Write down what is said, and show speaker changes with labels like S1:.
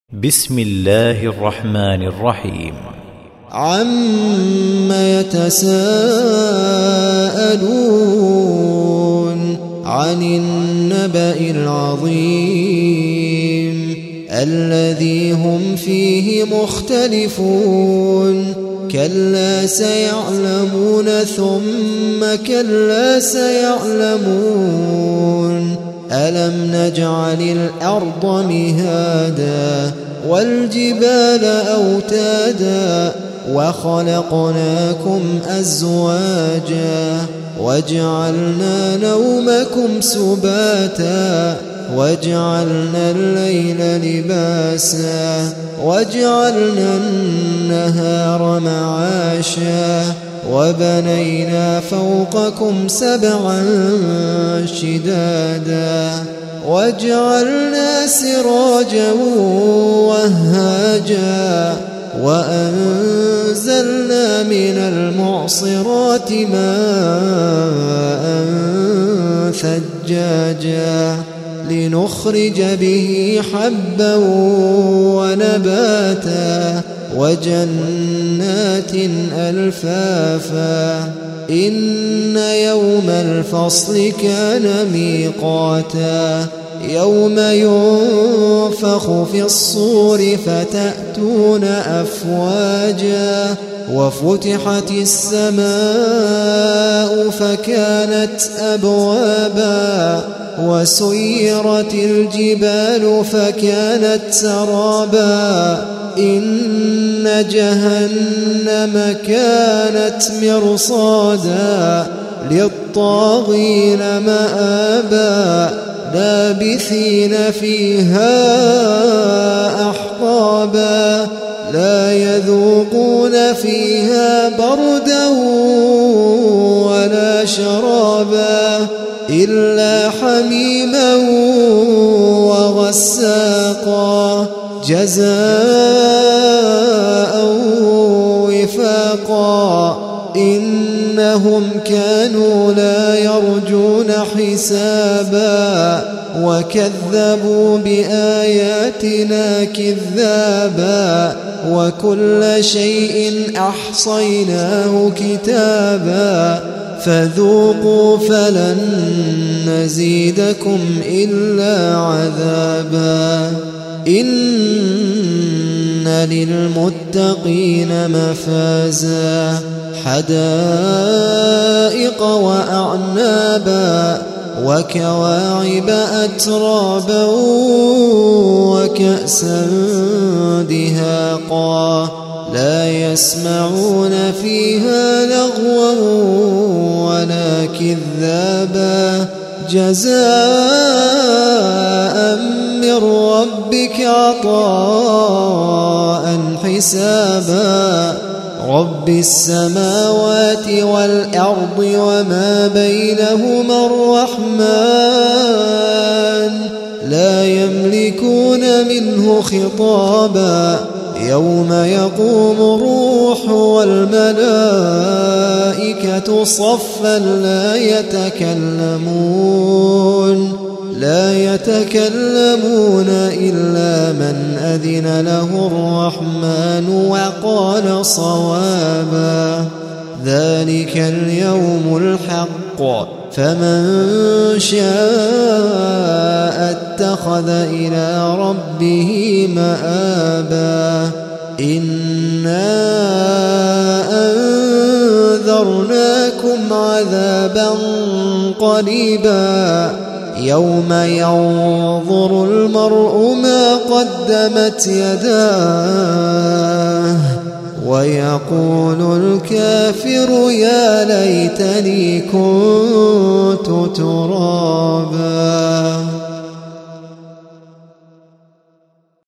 S1: بسم الله الرحمن الرحيم.
S2: عَمَّ يتساءلون عن النبأ العظيم الذي هم فيه مختلفون كلا سيعلمون ثم كلا سيعلمون ألم نجعل الأرض مهادا والجبال أوتادا وخلقناكم أزواجا وجعلنا نومكم سباتا وجعلنا الليل لباسا وجعلنا النهار معاشا وبنينا فوقكم سبعا شدادا وجعلنا سراجا وهاجا وأنزلنا من المعصرات ماء ثجاجا لنخرج به حبا ونباتا وجنات ألفافا إن يوم الفصل كان ميقاتا يوم ينفخ في الصور فتأتون أفواجا وفتحت السماء فكانت أبوابا وسيرت الجبال فكانت سرابا إن جهنم كانت مرصادا للطاغين مآبا لابثين فيها أحقابا لا يذوقون فيها بردا ولا شرابا إلا حميما وغساقا جزاء وفاقا إنهم كانوا لا يرجون حسابا وكذبوا بآياتنا كذابا وكل شيء أحصيناه كتابا فذوقوا فلن نزيدكم إلا عذابا إن للمتقين مفازا حدائق وأعنابا وكواعب أترابا وكأسا دهاقا لا يسمعون فيها لغوا ولا كذابا جزاء من ربك عطاء حسابا رب السماوات والأرض وما بينهما الرحمن لا يملكون منه خطابا يوم يقوم الروح والملائكة صفا لا يتكلمون إلا من أذن له الرحمن وقال صوابا ذلك اليوم الحق فمن شاء اتخذ إلى ربه مآبا إنا أنذرناكم عذابا قريبا يوم ينظر المرء ما قدمت يداه ويقول الكافر يا ليتني كنت ترابا.